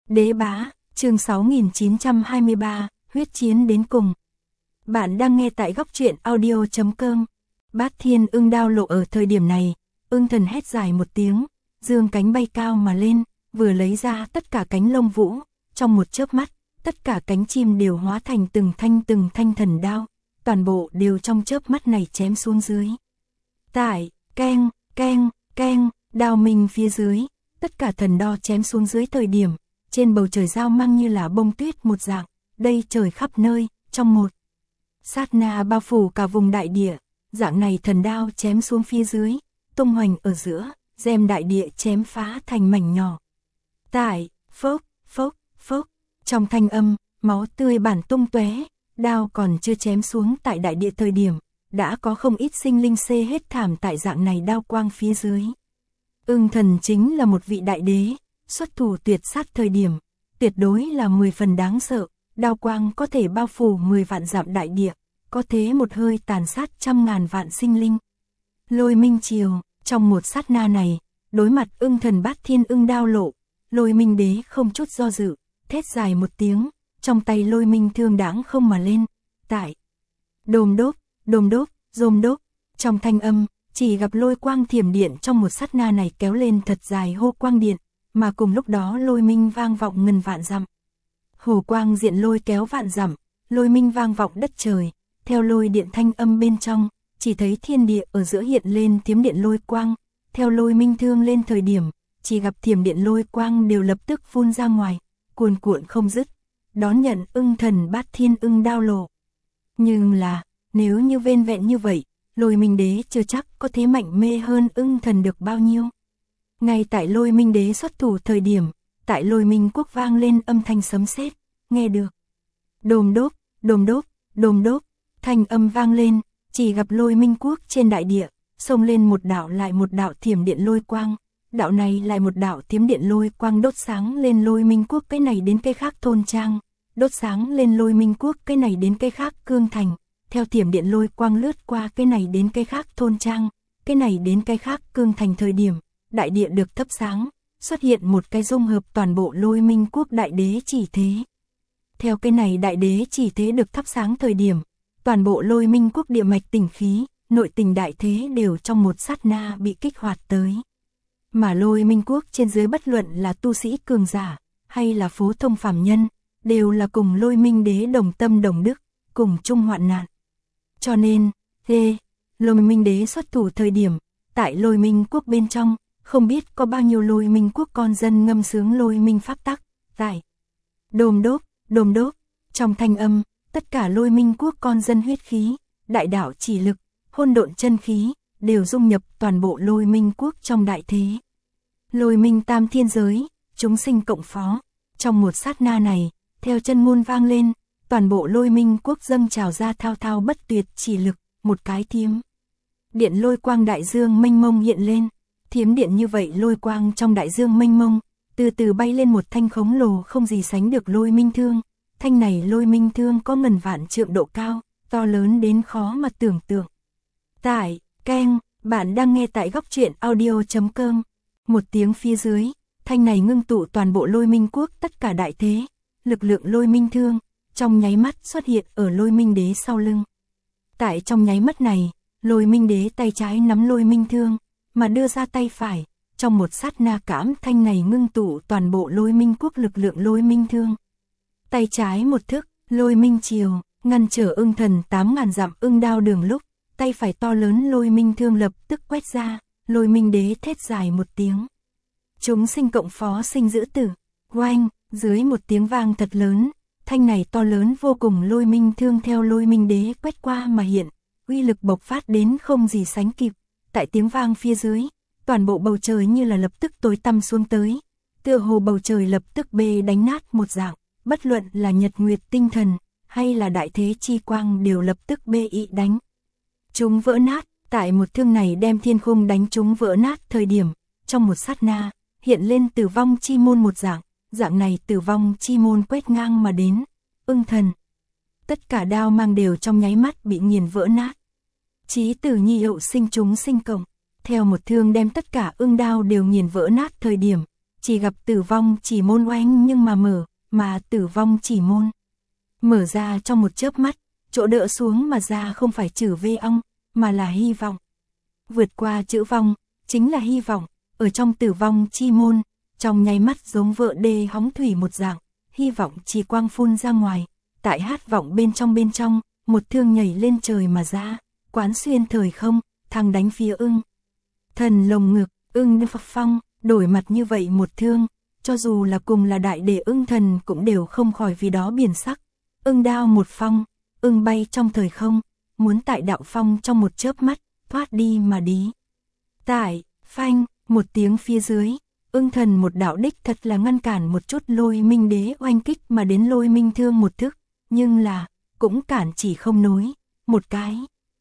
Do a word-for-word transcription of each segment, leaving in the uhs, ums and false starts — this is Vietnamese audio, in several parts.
Đế bá, chương sáu nghìn chín trăm hai mươi ba, huyết chiến đến cùng. Bạn đang nghe tại góc truyện audio chấm com. Bát Thiên Ưng đao lộ ở thời điểm này, ưng thần hét dài một tiếng, dương cánh bay cao mà lên, vừa lấy ra tất cả cánh lông vũ, trong một chớp mắt, tất cả cánh chim đều hóa thành từng thanh từng thanh thần đao, toàn bộ đều trong chớp mắt này chém xuống dưới. Tại, keng, keng, keng, đao minh phía dưới, tất cả thần đao chém xuống dưới thời điểm, trên bầu trời giao mang như là bông tuyết một dạng, đây trời khắp nơi, trong một sát na bao phủ cả vùng đại địa, dạng này thần đao chém xuống phía dưới, tung hoành ở giữa, rèm đại địa chém phá thành mảnh nhỏ. Tại, phốc, phốc, phốc, trong thanh âm, máu tươi bản tung tóe, đao còn chưa chém xuống tại đại địa thời điểm, đã có không ít sinh linh xê hết thảm tại dạng này đao quang phía dưới. Ưng thần chính là một vị đại đế, xuất thủ tuyệt sát thời điểm, tuyệt đối là mười phần đáng sợ, đao quang có thể bao phủ mười vạn dặm đại địa, có thế một hơi tàn sát trăm ngàn vạn sinh linh. Lôi minh triều, trong một sát na này, đối mặt ưng thần Bát Thiên Ưng đao lộ, Lôi minh đế không chút do dự, thét dài một tiếng, trong tay lôi minh thương đãng không mà lên, tại đồm đốp, đồm đốp, rôm đốp, trong thanh âm, chỉ gặp lôi quang thiểm điện trong một sát na này kéo lên thật dài hô quang điện, mà cùng lúc đó lôi minh vang vọng ngàn vạn dặm. Hồ quang diện lôi kéo vạn dặm, lôi minh vang vọng đất trời, theo lôi điện thanh âm bên trong, chỉ thấy thiên địa ở giữa hiện lên thiểm điện lôi quang, theo lôi minh thương lên thời điểm, chỉ gặp thiểm điện lôi quang đều lập tức phun ra ngoài, cuồn cuộn không dứt, đón nhận ưng thần Bát Thiên Ưng đao lộ. Nhưng là, nếu như vên vẹn như vậy, lôi minh đế chưa chắc có thế mạnh mê hơn ưng thần được bao nhiêu. Ngay tại lôi minh đế xuất thủ thời điểm, tại lôi minh quốc vang lên âm thanh sấm sét, nghe được. Đồm đốp, đồm đốp, đồm đốp, thanh âm vang lên, chỉ gặp lôi minh quốc trên đại địa, xông lên một đạo lại một đạo thiểm điện lôi quang, đạo này lại một đạo thiểm điện lôi quang đốt sáng lên lôi minh quốc cái này đến cái khác thôn trang, đốt sáng lên lôi minh quốc cái này đến cái khác cương thành, theo thiểm điện lôi quang lướt qua cái này đến cái khác thôn trang, cái này đến cái khác cương thành thời điểm, đại địa được thắp sáng, xuất hiện một cái dung hợp toàn bộ lôi minh quốc đại đế chỉ thế. Theo cái này đại đế chỉ thế được thắp sáng thời điểm, toàn bộ lôi minh quốc địa mạch tình khí, nội tình đại thế đều trong một sát na bị kích hoạt tới. Mà lôi minh quốc trên dưới bất luận là tu sĩ cường giả, hay là phổ thông phàm nhân, đều là cùng lôi minh đế đồng tâm đồng đức, cùng chung hoạn nạn. Cho nên, hê, lôi minh đế xuất thủ thời điểm, tại lôi minh quốc bên trong, không biết có bao nhiêu lôi minh quốc con dân ngâm sướng lôi minh pháp tắc, tại đồm đốp, đồm đốp, trong thanh âm, tất cả lôi minh quốc con dân huyết khí, đại đạo chỉ lực, hôn độn chân khí, đều dung nhập toàn bộ lôi minh quốc trong đại thế. Lôi minh tam thiên giới, chúng sinh cộng phó, trong một sát na này, theo chân ngôn vang lên, toàn bộ lôi minh quốc dâng trào ra thao thao bất tuyệt chỉ lực, một cái thiếm điện lôi quang đại dương mênh mông hiện lên, thiếm điện như vậy lôi quang trong đại dương mênh mông, từ từ bay lên một thanh khổng lồ không gì sánh được lôi minh thương, thanh này lôi minh thương có ngàn vạn trượng độ cao, to lớn đến khó mà tưởng tượng. Tại, keng, bạn đang nghe tại góc truyện audio chấm com. Một tiếng phía dưới, thanh này ngưng tụ toàn bộ lôi minh quốc tất cả đại thế, lực lượng lôi minh thương, trong nháy mắt xuất hiện ở lôi minh đế sau lưng. Tại trong nháy mắt này, lôi minh đế tay trái nắm lôi minh thương, mà đưa ra tay phải, trong một sát na cảm thanh này ngưng tụ toàn bộ lôi minh quốc lực lượng lôi minh thương. Tay trái một thức, lôi minh triều, ngăn trở ưng thần tám ngàn dặm ưng đao đường lúc, tay phải to lớn lôi minh thương lập tức quét ra, lôi minh đế thét dài một tiếng. Chúng sinh cộng phó sinh giữ tử, oanh, dưới một tiếng vang thật lớn, thanh này to lớn vô cùng lôi minh thương theo lôi minh đế quét qua mà hiện, uy lực bộc phát đến không gì sánh kịp, tại tiếng vang phía dưới, toàn bộ bầu trời như là lập tức tối tăm xuống tới, tựa hồ bầu trời lập tức bê đánh nát một dạng, bất luận là nhật nguyệt tinh thần, hay là đại thế chi quang đều lập tức bê ị đánh. Chúng vỡ nát, tại một thương này đem thiên khung đánh chúng vỡ nát thời điểm, trong một sát na, hiện lên tử vong chi môn một dạng, dạng này tử vong chi môn quét ngang mà đến, ưng thần. Tất cả đao mang đều trong nháy mắt bị nghiền vỡ nát. Chí tử nhi hiệu sinh chúng sinh cộng, theo một thương đem tất cả ưng đao đều nghiền vỡ nát thời điểm, chỉ gặp Tử Vong Chỉ Môn oanh nhưng mà mở, mà Tử Vong Chỉ Môn mở ra trong một chớp mắt, chỗ đỡ xuống mà ra không phải chữ V ong, mà là hy vọng. Vượt qua chữ vong, chính là hy vọng, ở trong Tử Vong Chi Môn, trong nháy mắt giống vợ đê hóng thủy một dạng, hy vọng chỉ quang phun ra ngoài, tại hát vọng bên trong bên trong, một thương nhảy lên trời mà ra, quán xuyên thời không, thăng đánh phía ưng. Thần lồng ngực, ưng phập phong, đổi mặt như vậy một thương, cho dù là cùng là đại đệ ưng thần cũng đều không khỏi vì đó biển sắc. Ưng đao một phong, ưng bay trong thời không, muốn tại đạo phong trong một chớp mắt, thoát đi mà đi. Tại, phanh, một tiếng phía dưới, ưng thần một đạo đích thật là ngăn cản một chút Lôi Minh Đế oanh kích mà đến Lôi Minh thương một thức, nhưng là, cũng cản chỉ không nối, một cái.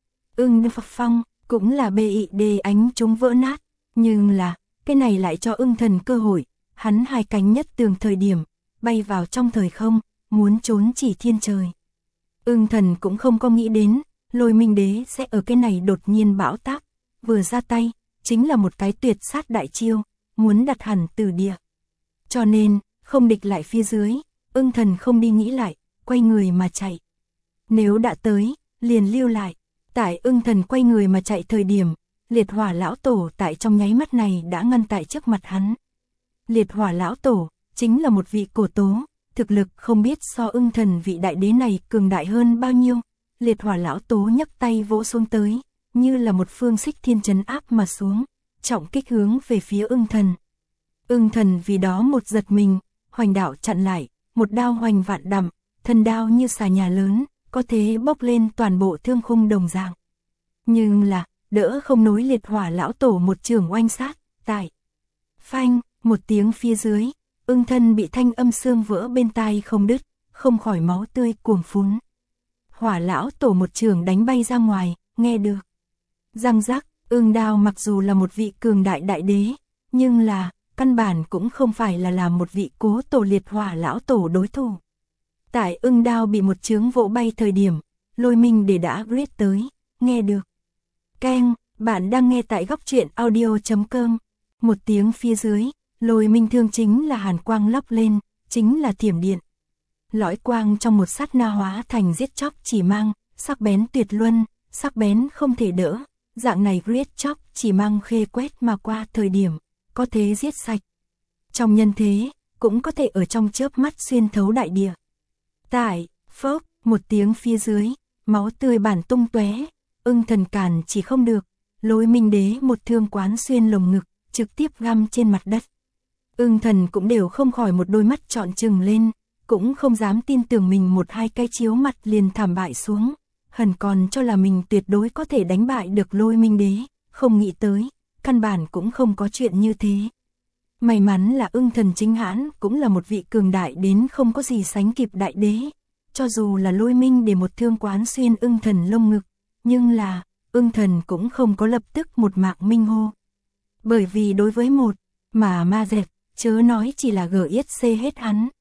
Ưng phập phong, cũng là bê ị đề ánh chúng vỡ nát, nhưng là, cái này lại cho ưng thần cơ hội, hắn hai cánh nhất tường thời điểm, bay vào trong thời không, muốn trốn chỉ thiên trời. Ưng thần cũng không có nghĩ đến, Lôi Minh Đế sẽ ở cái này đột nhiên bão táp, vừa ra tay, chính là một cái tuyệt sát đại chiêu, muốn đặt hẳn từ địa. Cho nên, không địch lại phía dưới, ưng thần không đi nghĩ lại, quay người mà chạy. Nếu đã tới, liền lưu lại, tại ưng thần quay người mà chạy thời điểm, liệt hỏa lão tổ tại trong nháy mắt này đã ngăn tại trước mặt hắn. Liệt hỏa lão tổ, chính là một vị cổ tố, thực lực không biết so ưng thần vị đại đế này cường đại hơn bao nhiêu. Liệt hỏa lão tố nhấc tay vỗ xuống tới, như là một phương xích thiên trấn áp mà xuống, trọng kích hướng về phía ưng thần. Ưng thần vì đó một giật mình, hoành đạo chặn lại, một đao hoành vạn dặm, thân đao như xà nhà lớn, có thế bốc lên toàn bộ thương khung đồng dạng. Nhưng là, đỡ không nối liệt hỏa lão tổ một trường oanh sát, tại. Phanh, một tiếng phía dưới, ưng thân bị thanh âm xương vỡ bên tai không đứt, không khỏi máu tươi cuồng phún. Hỏa lão tổ một trường đánh bay ra ngoài, nghe được. Răng rắc, ưng đao mặc dù là một vị cường đại đại đế, nhưng là, căn bản cũng không phải là làm một vị cố tổ liệt hỏa lão tổ đối thủ. Tại ưng đao bị một chướng vỗ bay thời điểm, Lôi Minh Đế đã read tới, nghe được. Keng, bạn đang nghe tại góc truyện audio chấm com. Một tiếng phía dưới, Lôi Minh thương chính là hàn quang lóc lên, chính là thiểm điện. Lõi quang trong một sát na hóa thành giết chóc chỉ mang, sắc bén tuyệt luân, sắc bén không thể đỡ. Dạng này giết chóc chỉ mang khê quét mà qua thời điểm, có thể giết sạch. Trong nhân thế, cũng có thể ở trong chớp mắt xuyên thấu đại địa. Tại, phốc, một tiếng phía dưới, máu tươi bản tung tóe, ưng thần cản chỉ không được. Lôi Minh Đế một thương quán xuyên lồng ngực, trực tiếp găm trên mặt đất. Ưng thần cũng đều không khỏi một đôi mắt trọn trừng lên, cũng không dám tin tưởng mình một hai cái chiếu mặt liền thảm bại xuống, hẳn còn cho là mình tuyệt đối có thể đánh bại được Lôi Minh Đế, không nghĩ tới, căn bản cũng không có chuyện như thế. May mắn là ưng thần chính hãn cũng là một vị cường đại đến không có gì sánh kịp đại đế, cho dù là Lôi Minh để một thương quán xuyên ưng thần lông ngực, nhưng là, ưng thần cũng không có lập tức một mạng minh hô. Bởi vì đối với một, mà ma dẹp, chớ nói chỉ là gờ yết xê hết hắn.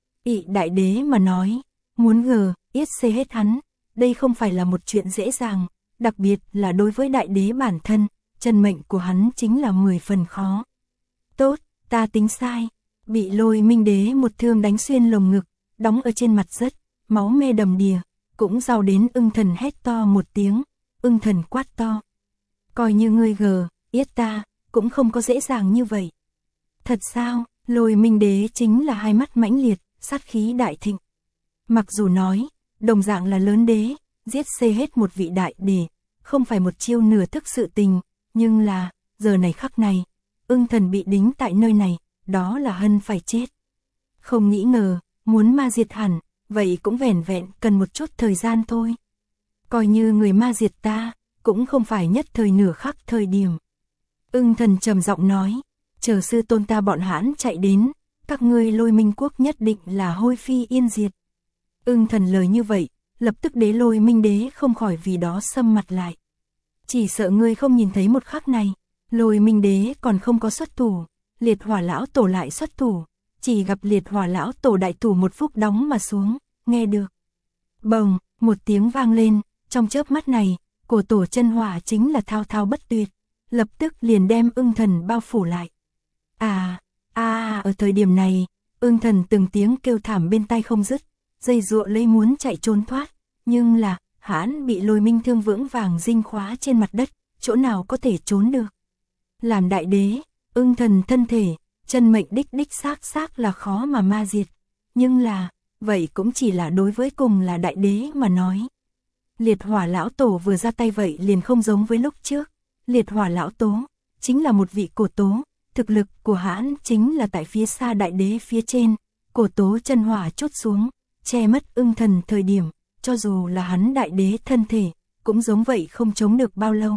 Ị đại đế mà nói, muốn gờ yết xê hết hắn, đây không phải là một chuyện dễ dàng, đặc biệt là đối với đại đế bản thân, chân mệnh của hắn chính là mười phần khó. Tốt, ta tính sai, bị Lôi Minh Đế một thương đánh xuyên lồng ngực, đóng ở trên mặt rất, máu me đầm đìa, cũng giao đến ưng thần hét to một tiếng, ưng thần quát to. Coi như ngươi gờ, yết ta, cũng không có dễ dàng như vậy. Thật sao, Lôi Minh Đế chính là hai mắt mãnh liệt, sát khí đại thịnh. Mặc dù nói, đồng dạng là lớn đế, giết xê hết một vị đại đế, không phải một chiêu nửa thức sự tình, nhưng là, giờ này khắc này, ưng thần bị đính tại nơi này, đó là hân phải chết. Không nghĩ ngờ, muốn ma diệt hẳn, vậy cũng vẻn vẹn cần một chút thời gian thôi. Coi như người ma diệt ta, cũng không phải nhất thời nửa khắc thời điểm. Ưng thần trầm giọng nói, chờ sư tôn ta bọn hãn chạy đến, các ngươi Lôi Minh quốc nhất định là hôi phi yên diệt. Ưng thần lời như vậy, lập tức đế Lôi Minh Đế không khỏi vì đó sầm mặt lại. Chỉ sợ ngươi không nhìn thấy một khắc này, Lôi Minh Đế còn không có xuất thủ, liệt hỏa lão tổ lại xuất thủ, chỉ gặp liệt hỏa lão tổ đại thủ một phút đóng mà xuống, nghe được. Bồng, một tiếng vang lên, trong chớp mắt này, cổ tổ chân hỏa chính là thao thao bất tuyệt, lập tức liền đem ưng thần bao phủ lại. À, À, ở thời điểm này, Ưng Thần từng tiếng kêu thảm bên tai không dứt, dây dụa lấy muốn chạy trốn thoát, nhưng là, hắn bị Lôi Minh Thương vững vàng dinh khóa trên mặt đất, chỗ nào có thể trốn được. Làm đại đế, Ưng Thần thân thể, chân mệnh đích đích xác xác là khó mà ma diệt, nhưng là, vậy cũng chỉ là đối với cùng là đại đế mà nói. Liệt Hỏa lão tổ vừa ra tay vậy liền không giống với lúc trước, Liệt Hỏa lão tố chính là một vị cổ tố, thực lực của hắn chính là tại phía xa đại đế phía trên, cổ tố chân hỏa chốt xuống, che mất Ưng Thần thời điểm, cho dù là hắn đại đế thân thể, cũng giống vậy không chống được bao lâu.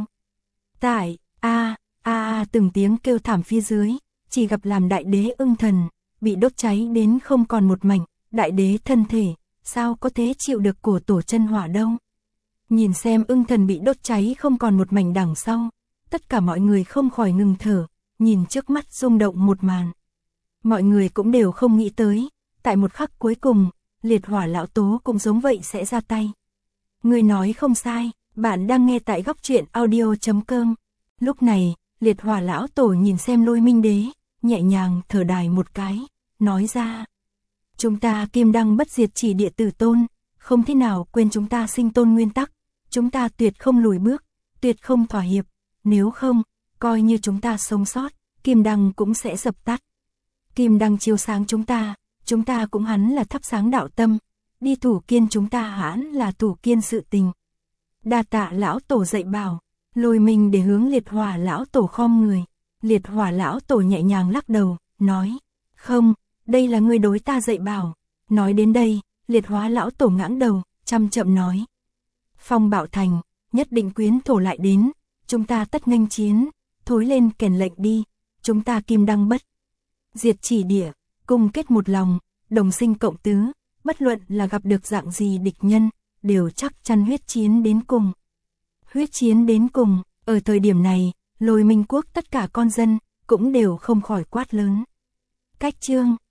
Tại, a a a từng tiếng kêu thảm phía dưới, chỉ gặp làm đại đế Ưng Thần, bị đốt cháy đến không còn một mảnh, đại đế thân thể, sao có thể chịu được cổ tổ chân hỏa đâu. Nhìn xem Ưng Thần bị đốt cháy không còn một mảnh đằng sau, tất cả mọi người không khỏi ngừng thở, nhìn trước mắt rung động một màn. Mọi người cũng đều không nghĩ tới, tại một khắc cuối cùng, Liệt Hỏa lão tố cũng giống vậy sẽ ra tay. Người nói không sai, bạn đang nghe tại góc truyện audio chấm com. Lúc này, Liệt Hỏa lão tổ nhìn xem Lôi Minh đế, nhẹ nhàng thở dài một cái, nói ra: chúng ta Kim Đăng bất diệt chỉ địa tử tôn, không thể nào quên chúng ta sinh tồn nguyên tắc, chúng ta tuyệt không lùi bước, tuyệt không thỏa hiệp, nếu không, coi như chúng ta sống sót, Kim Đăng cũng sẽ dập tắt. Kim Đăng chiếu sáng chúng ta, chúng ta cũng hắn là thắp sáng đạo tâm, đi thủ kiên chúng ta hắn là thủ kiên sự tình. Đa tạ lão tổ dạy bảo, Lôi Minh để hướng Liệt Hỏa lão tổ khom người, Liệt Hỏa lão tổ nhẹ nhàng lắc đầu, nói: không, đây là người đối ta dạy bảo. Nói đến đây, Liệt Hỏa lão tổ ngãng đầu, chăm chậm nói: Phong Bảo Thành, nhất định quyến thổ lại đến, chúng ta tất nghênh chiến, thối lên kèn lệnh đi, chúng ta Kim Đăng bất diệt chỉ địa, cùng kết một lòng, đồng sinh cộng tứ, bất luận là gặp được dạng gì địch nhân, đều chắc chắn huyết chiến đến cùng. Huyết chiến đến cùng, ở thời điểm này, Lôi Minh quốc tất cả con dân, cũng đều không khỏi quát lớn. Cách chương